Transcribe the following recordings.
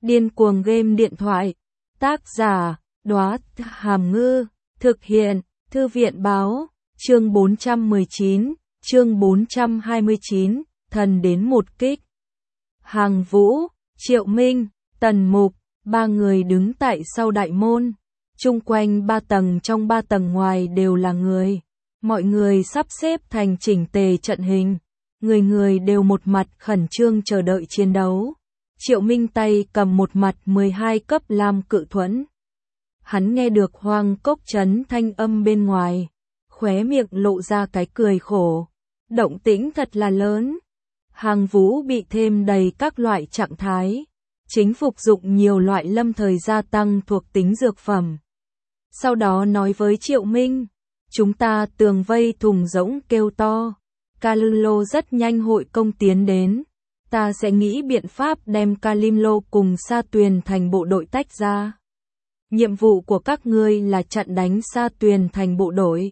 Điên cuồng game điện thoại. Tác giả, Đóa Hàm Ngư. Thực hiện, Thư viện Báo. Chương 419, chương 429, thần đến một kích. Hàng Vũ, Triệu Minh, Tần Mục, ba người đứng tại sau đại môn. Chung quanh 3 tầng trong 3 tầng ngoài đều là người. Mọi người sắp xếp thành chỉnh tề trận hình. Người người đều một mặt khẩn trương chờ đợi chiến đấu. Triệu Minh tay cầm một mặt 12 cấp lam cự thuẫn. Hắn nghe được Hoang Cốc Trấn thanh âm bên ngoài. Khóe miệng lộ ra cái cười khổ. Động tĩnh thật là lớn. Hàng Vũ bị thêm đầy các loại trạng thái. Chính phục dụng nhiều loại lâm thời gia tăng thuộc tính dược phẩm. Sau đó nói với Triệu Minh. Chúng ta tường vây thùng rỗng kêu to. Kalimlo rất nhanh hội công tiến đến. Ta sẽ nghĩ biện pháp đem Kalimlo cùng Sa Tuyền thành bộ đội tách ra. Nhiệm vụ của các ngươi là chặn đánh Sa Tuyền thành bộ đội.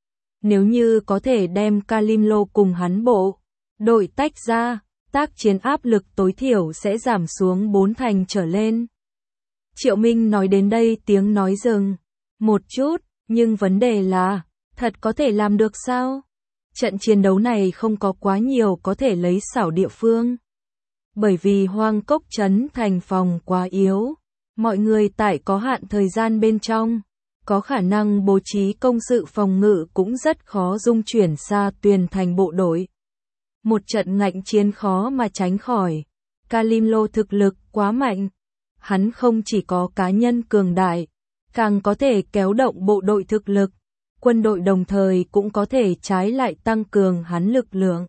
Nếu như có thể đem Kalimlo cùng hắn bộ đội tách ra, tác chiến áp lực tối thiểu sẽ giảm xuống 4 thành trở lên. Triệu Minh nói đến đây tiếng nói dừng một chút, nhưng vấn đề là, thật có thể làm được sao? Trận chiến đấu này không có quá nhiều có thể lấy xảo địa phương. Bởi vì Hoang Cốc Trấn thành phòng quá yếu, mọi người tại có hạn thời gian bên trong, có khả năng bố trí công sự phòng ngự cũng rất khó dung chuyển Sa Tuyền thành bộ đội. Một trận ngạnh chiến khó mà tránh khỏi. Kalimlo thực lực quá mạnh. Hắn không chỉ có cá nhân cường đại, càng có thể kéo động bộ đội thực lực. Quân đội đồng thời cũng có thể trái lại tăng cường hắn lực lượng.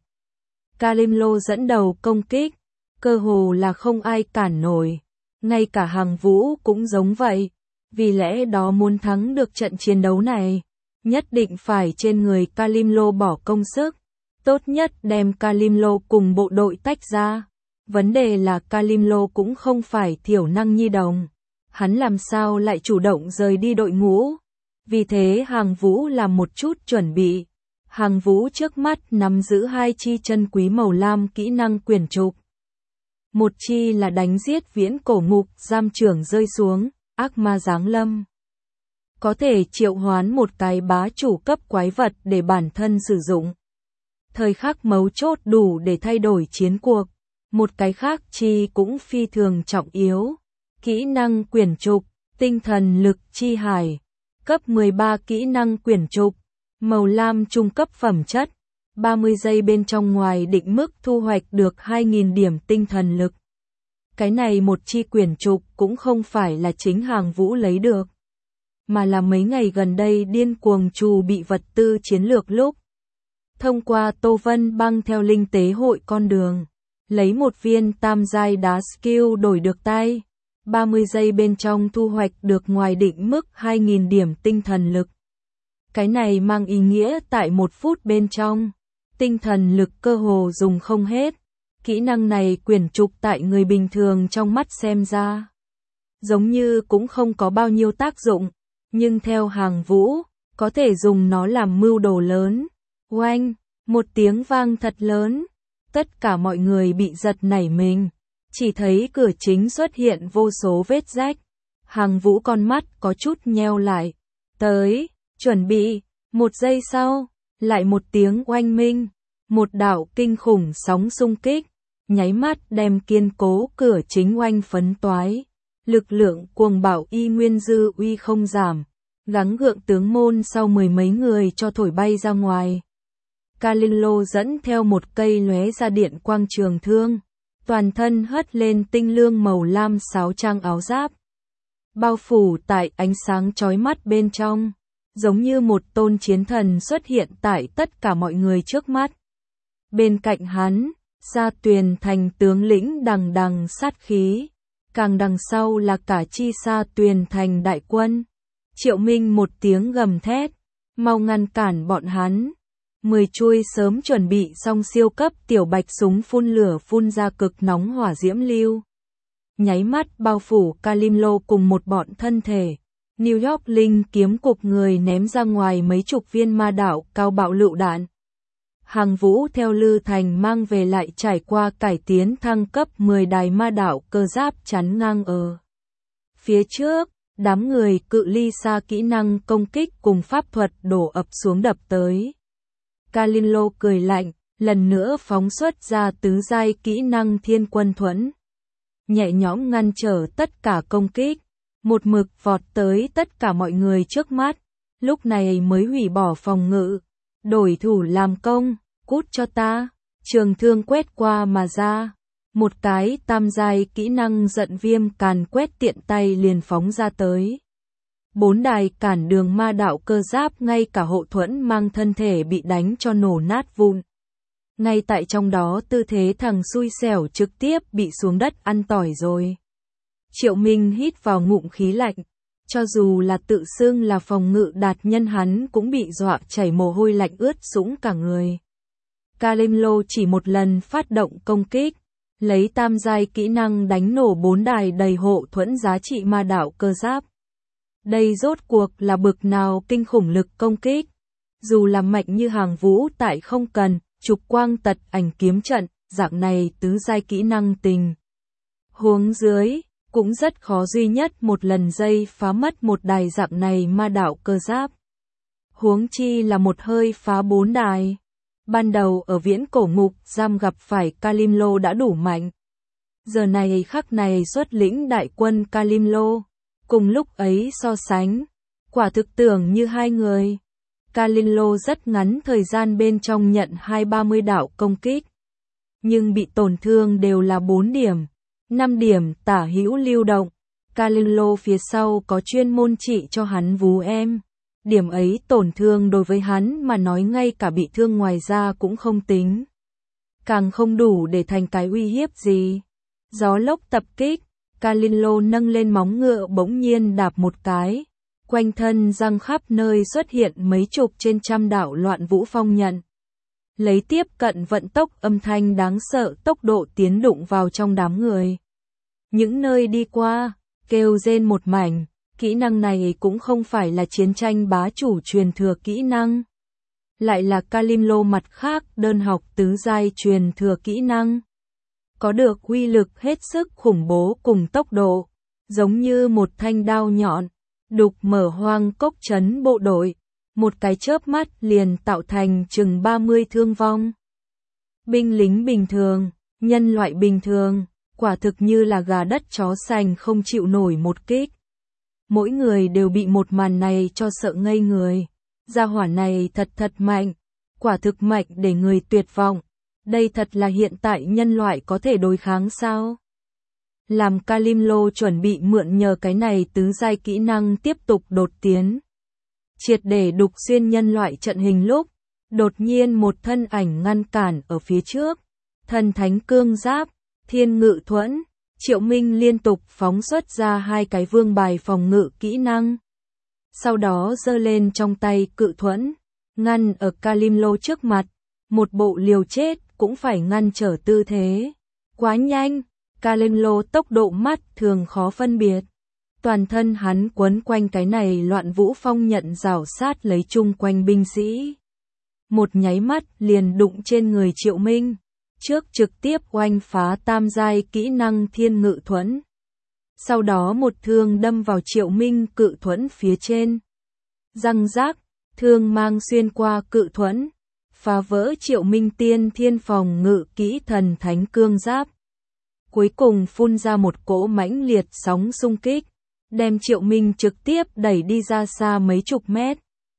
Kalimlo dẫn đầu công kích, cơ hồ là không ai cản nổi. Ngay cả Hàng Vũ cũng giống vậy. Vì lẽ đó muốn thắng được trận chiến đấu này, nhất định phải trên người Kalimlo bỏ công sức. Tốt nhất đem Kalimlo cùng bộ đội tách ra. Vấn đề là Kalimlo cũng không phải thiểu năng nhi đồng. Hắn làm sao lại chủ động rời đi đội ngũ. Vì thế Hàng Vũ làm một chút chuẩn bị. Hàng Vũ trước mắt nắm giữ 2 chi chân quý màu lam kỹ năng quyển trục. Một chi là đánh giết viễn cổ ngục giam trưởng rơi xuống, ác ma giáng lâm. Có thể triệu hoán một cái bá chủ cấp quái vật để bản thân sử dụng. Thời khắc mấu chốt đủ để thay đổi chiến cuộc. Một cái khác chi cũng phi thường trọng yếu. Kỹ năng quyển trục, tinh thần lực chi hải. Cấp 13 kỹ năng quyển trục, màu lam trung cấp phẩm chất. 30 giây bên trong ngoài định mức thu hoạch được 2.000 điểm tinh thần lực. Cái này một chi quyển trục cũng không phải là chính Hàng Vũ lấy được. Mà là mấy ngày gần đây điên cuồng trù bị vật tư chiến lược lúc. Thông qua Tô Vân Băng theo linh tế hội con đường. Lấy một viên tam giai đá skill đổi được tay. 30 giây bên trong thu hoạch được ngoài định mức 2.000 điểm tinh thần lực. Cái này mang ý nghĩa tại 1 phút bên trong. Tinh thần lực cơ hồ dùng không hết. Kỹ năng này quyển trục tại người bình thường trong mắt xem ra. Giống như cũng không có bao nhiêu tác dụng. Nhưng theo Hàng Vũ, có thể dùng nó làm mưu đồ lớn. Oanh, một tiếng vang thật lớn. Tất cả mọi người bị giật nảy mình. Chỉ thấy cửa chính xuất hiện vô số vết rách. Hàng Vũ con mắt có chút nheo lại. Tới, chuẩn bị. 1 giây sau, lại một tiếng oanh minh. Một đạo kinh khủng sóng xung kích. Nháy mắt đem kiên cố cửa chính oanh phấn toái. Lực lượng cuồng bạo y nguyên dư uy không giảm. Gắng gượng tướng môn sau 10 mấy người cho thổi bay ra ngoài. Kalimlo dẫn theo một cây lóe ra điện quang trường thương. Toàn thân hất lên tinh lương màu lam sáo trang áo giáp. Bao phủ tại ánh sáng chói mắt bên trong. Giống như một tôn chiến thần xuất hiện tại tất cả mọi người trước mắt. Bên cạnh hắn, Sa Tuyền thành tướng lĩnh đằng đằng sát khí. Càng đằng sau là cả chi Sa Tuyền thành đại quân. Triệu Minh một tiếng gầm thét. Mau ngăn cản bọn hắn. 10 chuôi sớm chuẩn bị xong siêu cấp tiểu bạch súng phun lửa phun ra cực nóng hỏa diễm lưu. Nháy mắt bao phủ Kalimlo cùng một bọn thân thể. New York Linh kiếm cục người ném ra ngoài mấy chục viên ma đạo cao bạo lựu đạn. Hàng Vũ theo Lư Thành mang về lại trải qua cải tiến thăng cấp 10 đài ma đạo cơ giáp chắn ngang ở phía trước, đám người cự ly xa kỹ năng công kích cùng pháp thuật đổ ập xuống đập tới. Kalilo cười lạnh, lần nữa phóng xuất ra tứ giai kỹ năng Thiên Quân Thuẫn. Nhẹ nhõm ngăn trở tất cả công kích, một mực vọt tới tất cả mọi người trước mắt, lúc này mới hủy bỏ phòng ngự, đổi thủ làm công, cút cho ta, trường thương quét qua mà ra. Một cái tam giai kỹ năng giận viêm càn quét tiện tay liền phóng ra tới. 4 đài cản đường ma đạo cơ giáp ngay cả hộ thuẫn mang thân thể bị đánh cho nổ nát vụn. Ngay tại trong đó tư thế thằng xui xẻo trực tiếp bị xuống đất ăn tỏi rồi. Triệu Minh hít vào ngụm khí lạnh, cho dù là tự xưng là phòng ngự đạt nhân hắn cũng bị dọa chảy mồ hôi lạnh ướt sũng cả người. Kalilo chỉ một lần phát động công kích, lấy tam giai kỹ năng đánh nổ 4 đài đầy hộ thuẫn giá trị ma đạo cơ giáp. Đây rốt cuộc là bực nào kinh khủng lực công kích. Dù là mạnh như Hàng Vũ tại không cần, trục quang tật ảnh kiếm trận, dạng này tứ giai kỹ năng tình huống dưới, cũng rất khó duy nhất một lần dây phá mất một đài dạng này ma đạo cơ giáp. Huống chi là một hơi phá 4 đài. Ban đầu ở viễn cổ ngục giam gặp phải Kalilo đã đủ mạnh. Giờ này khắc này xuất lĩnh đại quân Kalilo, cùng lúc ấy so sánh, quả thực tưởng như hai người. Kalilo rất ngắn thời gian bên trong nhận 20-30 đạo công kích, nhưng bị tổn thương đều là 4 điểm, 5 điểm tả hữu lưu động. Kalilo phía sau có chuyên môn trị cho hắn vú em. Điểm ấy tổn thương đối với hắn mà nói ngay cả bị thương ngoài ra cũng không tính. Càng không đủ để thành cái uy hiếp gì. Gió lốc tập kích, Kalilo nâng lên móng ngựa bỗng nhiên đạp một cái. Quanh thân răng khắp nơi xuất hiện mấy chục trên trăm đạo loạn vũ phong nhận. Lấy tiếp cận vận tốc âm thanh đáng sợ tốc độ tiến đụng vào trong đám người. Những nơi đi qua, kêu rên một mảnh. Kỹ năng này cũng không phải là chiến tranh bá chủ truyền thừa kỹ năng. Lại là Kalilo mặt khác đơn học tứ giai truyền thừa kỹ năng. Có được uy lực hết sức khủng bố cùng tốc độ, giống như một thanh đao nhọn, đục mở hoang cốc trấn bộ đội, một cái chớp mắt liền tạo thành chừng 30 thương vong. Binh lính bình thường, nhân loại bình thường, quả thực như là gà đất chó sành không chịu nổi một kích. Mỗi người đều bị một màn này cho sợ ngây người. Gia hỏa này thật mạnh, quả thực mạnh để người tuyệt vọng. Đây thật là hiện tại nhân loại có thể đối kháng sao? Làm Kalilo chuẩn bị mượn nhờ cái này tứ giai kỹ năng tiếp tục đột tiến. Triệt để đục xuyên nhân loại trận hình lúc, đột nhiên một thân ảnh ngăn cản ở phía trước. Thần thánh cương giáp, thiên ngự thuẫn. Triệu Minh liên tục phóng xuất ra 2 cái vương bài phòng ngự kỹ năng. Sau đó giơ lên trong tay cự thuẫn, ngăn ở Kalilo trước mặt, một bộ liều chết cũng phải ngăn trở tư thế. Quá nhanh, Kalilo tốc độ mắt thường khó phân biệt. Toàn thân hắn quấn quanh cái này loạn vũ phong nhận rào sát lấy chung quanh binh sĩ. Một nháy mắt liền đụng trên người Triệu Minh. Trước trực tiếp oanh phá tam giai kỹ năng thiên ngự thuẫn. Sau đó một thương đâm vào Triệu Minh cự thuẫn phía trên. Răng rác, thương mang xuyên qua cự thuẫn, phá vỡ Triệu Minh tiên thiên phòng ngự kỹ thần thánh cương giáp. Cuối cùng phun ra một cỗ mãnh liệt sóng xung kích, đem Triệu Minh trực tiếp đẩy đi ra xa mấy chục mét.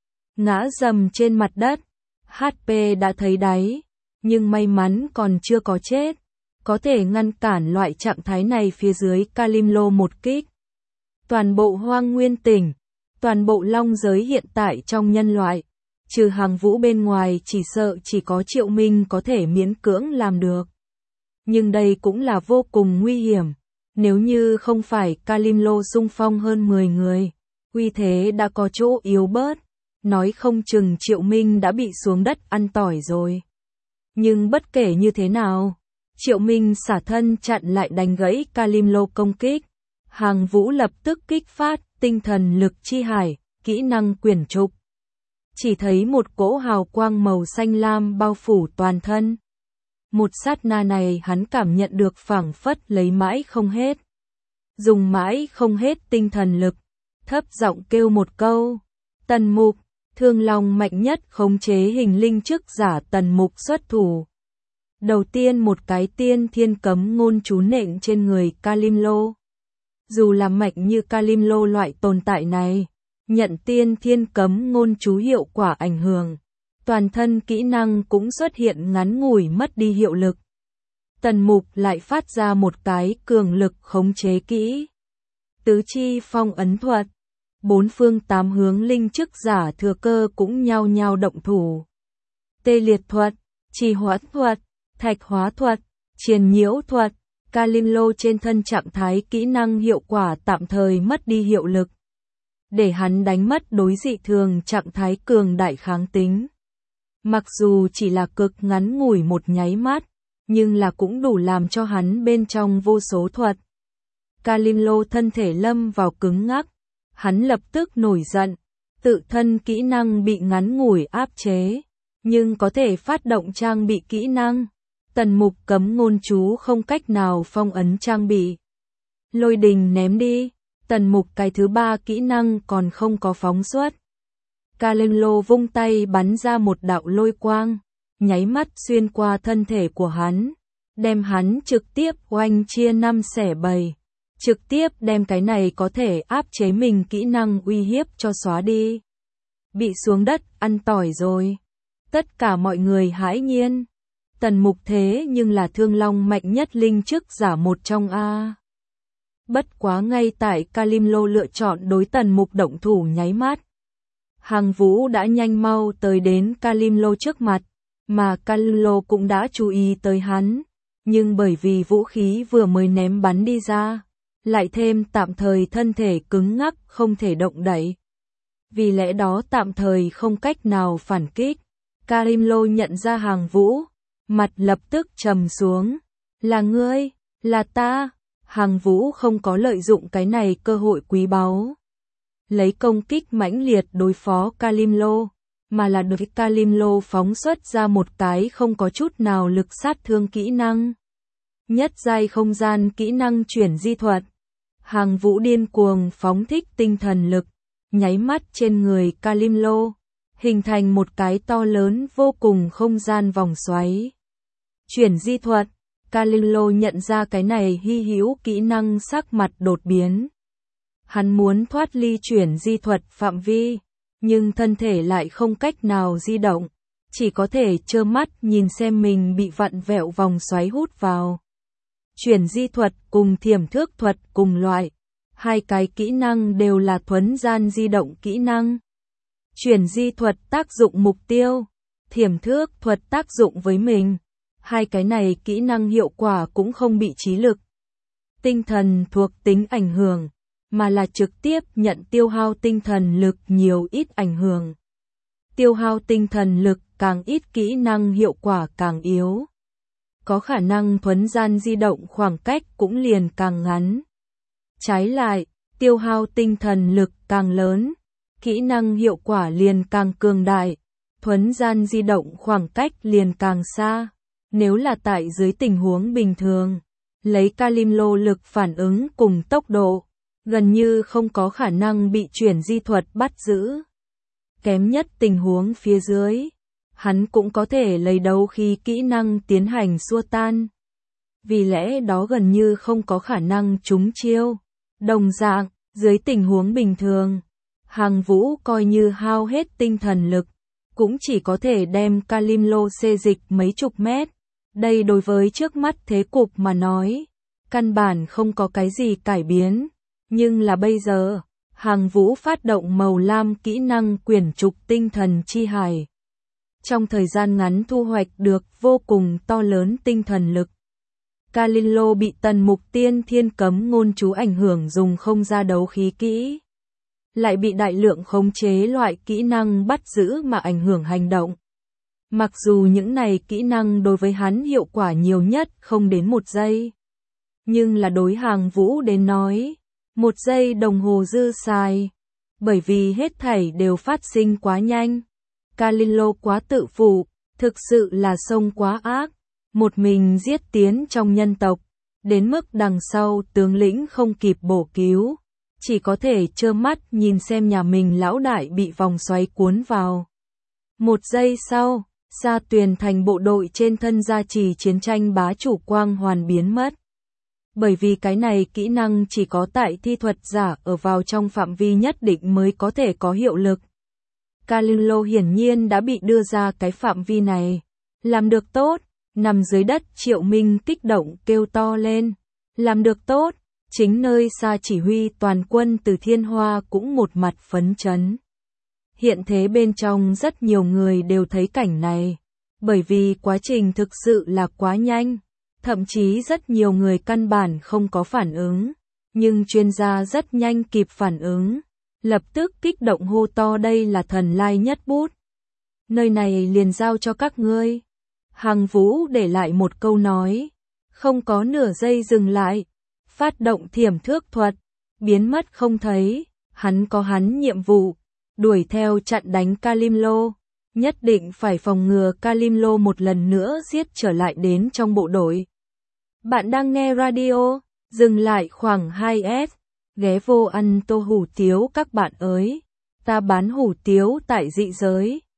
Ngã dầm trên mặt đất, HP đã thấy đáy. Nhưng may mắn còn chưa có chết, có thể ngăn cản loại trạng thái này phía dưới Kalilo một kích. Toàn bộ hoang nguyên tỉnh, toàn bộ long giới hiện tại trong nhân loại, trừ Hàng Vũ bên ngoài chỉ sợ chỉ có Triệu Minh có thể miễn cưỡng làm được. Nhưng đây cũng là vô cùng nguy hiểm, nếu như không phải Kalilo xung phong hơn 10 người, uy thế đã có chỗ yếu bớt, nói không chừng Triệu Minh đã bị xuống đất ăn tỏi rồi. Nhưng bất kể như thế nào, Triệu Minh xả thân chặn lại đánh gãy Kalilo công kích. Hàng Vũ lập tức kích phát tinh thần lực chi hải, kỹ năng quyển trục. chỉ thấy một cỗ hào quang màu xanh lam bao phủ toàn thân. Một sát na này hắn cảm nhận được phảng phất lấy mãi không hết. Dùng mãi không hết tinh thần lực, thấp giọng kêu một câu. Tần Mục, Thương Long mạnh nhất khống chế hình linh chức giả Tần Mục xuất thủ. Đầu tiên một cái tiên thiên cấm ngôn chú nện trên người Kalim Lô. Dù là mạnh như Kalim Lô loại tồn tại này, nhận tiên thiên cấm ngôn chú hiệu quả ảnh hưởng, toàn thân kỹ năng cũng xuất hiện ngắn ngủi mất đi hiệu lực. Tần Mục lại phát ra một cái cường lực khống chế kỹ. Tứ chi phong ấn thuật. Bốn phương tám hướng linh chức giả thừa cơ cũng nhao nhao động thủ. Tê liệt thuật, trì hoãn thuật, thạch hóa thuật, triền nhiễu thuật. Kalim Lô trên thân trạng thái kỹ năng hiệu quả tạm thời mất đi hiệu lực, để hắn đánh mất đối dị thường trạng thái cường đại kháng tính. Mặc dù chỉ là cực ngắn ngủi một nháy mắt, nhưng là cũng đủ làm cho hắn bên trong vô số thuật. Kalim Lô thân thể lâm vào cứng ngắc, hắn lập tức nổi giận, tự thân kỹ năng bị ngắn ngủi áp chế, nhưng có thể phát động trang bị kỹ năng. Tần Mục cấm ngôn chú không cách nào phong ấn trang bị. Lôi đình ném đi, Tần Mục cái thứ ba kỹ năng còn không có phóng xuất. Kalim Lô vung tay bắn ra một đạo lôi quang, nháy mắt xuyên qua thân thể của hắn, đem hắn trực tiếp oanh chia 5 xẻ 7, trực tiếp đem cái này có thể áp chế mình kỹ năng uy hiếp cho xóa đi. Bị xuống đất ăn tỏi rồi. Tất cả mọi người hãi nhiên. Tần Mục thế nhưng là Thương Long mạnh nhất linh chức giả một trong a. Bất quá ngay tại Kalim Lô lựa chọn đối Tần Mục động thủ nháy mắt, Hàng Vũ đã nhanh mau tới đến Kalim Lô trước mặt, mà Kalim Lô cũng đã chú ý tới hắn, nhưng bởi vì vũ khí vừa mới ném bắn đi ra, lại thêm tạm thời thân thể cứng ngắc không thể động đậy. Vì lẽ đó tạm thời không cách nào phản kích. Kalim Lô nhận ra Hàng Vũ, mặt lập tức trầm xuống. Là ngươi, là ta. Hàng Vũ không có lợi dụng cái này cơ hội quý báu, lấy công kích mãnh liệt đối phó Kalim Lô, mà là đối Kalim Lô phóng xuất ra một cái không có chút nào lực sát thương kỹ năng. Nhất giai không gian kỹ năng chuyển di thuật. Hàng Vũ điên cuồng phóng thích tinh thần lực, nháy mắt trên người Kalim Lô, hình thành một cái to lớn vô cùng không gian vòng xoáy. Chuyển di thuật. Kalim Lô nhận ra cái này hy hữu kỹ năng, sắc mặt đột biến. Hắn muốn thoát ly chuyển di thuật phạm vi, nhưng thân thể lại không cách nào di động, chỉ có thể trơ mắt nhìn xem mình bị vặn vẹo vòng xoáy hút vào. Chuyển di thuật cùng thiểm thước thuật cùng loại, hai cái kỹ năng đều là thuấn gian di động kỹ năng. Chuyển di thuật tác dụng mục tiêu, thiểm thước thuật tác dụng với mình. Hai cái này kỹ năng hiệu quả cũng không bị trí lực, tinh thần thuộc tính ảnh hưởng, mà là trực tiếp nhận tiêu hao tinh thần lực nhiều ít ảnh hưởng. Tiêu hao tinh thần lực càng ít kỹ năng hiệu quả càng yếu. Có khả năng thuấn gian di động khoảng cách cũng liền càng ngắn. Trái lại, tiêu hao tinh thần lực càng lớn, kỹ năng hiệu quả liền càng cường đại, thuấn gian di động khoảng cách liền càng xa. Nếu là tại dưới tình huống bình thường, lấy Kalim Lô lực phản ứng cùng tốc độ, gần như không có khả năng bị chuyển di thuật bắt giữ. Kém nhất tình huống phía dưới, hắn cũng có thể lấy đấu khí kỹ năng tiến hành xua tan. Vì lẽ đó gần như không có khả năng trúng chiêu. Đồng dạng, dưới tình huống bình thường, Hàng Vũ coi như hao hết tinh thần lực, cũng chỉ có thể đem Kalim Lô xê dịch mấy chục mét. Đây đối với trước mắt thế cục mà nói, căn bản không có cái gì cải biến. Nhưng là bây giờ, Hàng Vũ phát động màu lam kỹ năng quyển trục tinh thần chi hải. Trong thời gian ngắn thu hoạch được vô cùng to lớn tinh thần lực. Kalim Lô bị Tần Mục tiên thiên cấm ngôn chú ảnh hưởng dùng không ra đấu khí kỹ. Lại bị đại lượng khống chế loại kỹ năng bắt giữ mà ảnh hưởng hành động. Mặc dù những này kỹ năng đối với hắn hiệu quả nhiều nhất không đến 1 giây. Nhưng là đối Hàng Vũ đến nói, 1 giây đồng hồ dư xài. Bởi vì hết thảy đều phát sinh quá nhanh. Calillo quá tự phụ, thực sự là sông quá ác, một mình giết tiến trong nhân tộc, đến mức đằng sau tướng lĩnh không kịp bổ cứu, chỉ có thể trơ mắt nhìn xem nhà mình lão đại bị vòng xoáy cuốn vào. Một giây sau, Sa Tuyền Thành bộ đội trên thân gia trì chiến tranh bá chủ quang hoàn biến mất. Bởi vì cái này kỹ năng chỉ có tại thi thuật giả ở vào trong phạm vi nhất định mới có thể có hiệu lực. Calillo hiển nhiên đã bị đưa ra cái phạm vi này. Làm được tốt, nằm dưới đất Triệu Minh kích động kêu to lên. Làm được tốt, chính nơi Sa chỉ huy toàn quân từ Thiên Hoa cũng một mặt phấn chấn. Hiện thế bên trong rất nhiều người đều thấy cảnh này, bởi vì quá trình thực sự là quá nhanh, thậm chí rất nhiều người căn bản không có phản ứng, nhưng chuyên gia rất nhanh kịp phản ứng, lập tức kích động hô to đây là thần lai nhất bút. Nơi này liền giao cho các ngươi. Hằng Vũ để lại một câu nói, không có nửa giây dừng lại, phát động thiểm thước thuật, biến mất không thấy, hắn có hắn nhiệm vụ. Đuổi theo chặn đánh Calillo, nhất định phải phòng ngừa Calillo một lần nữa giết trở lại đến trong bộ đội. Bạn đang nghe radio, dừng lại khoảng 2S, ghé vô ăn tô hủ tiếu các bạn ơi, ta bán hủ tiếu tại dị giới.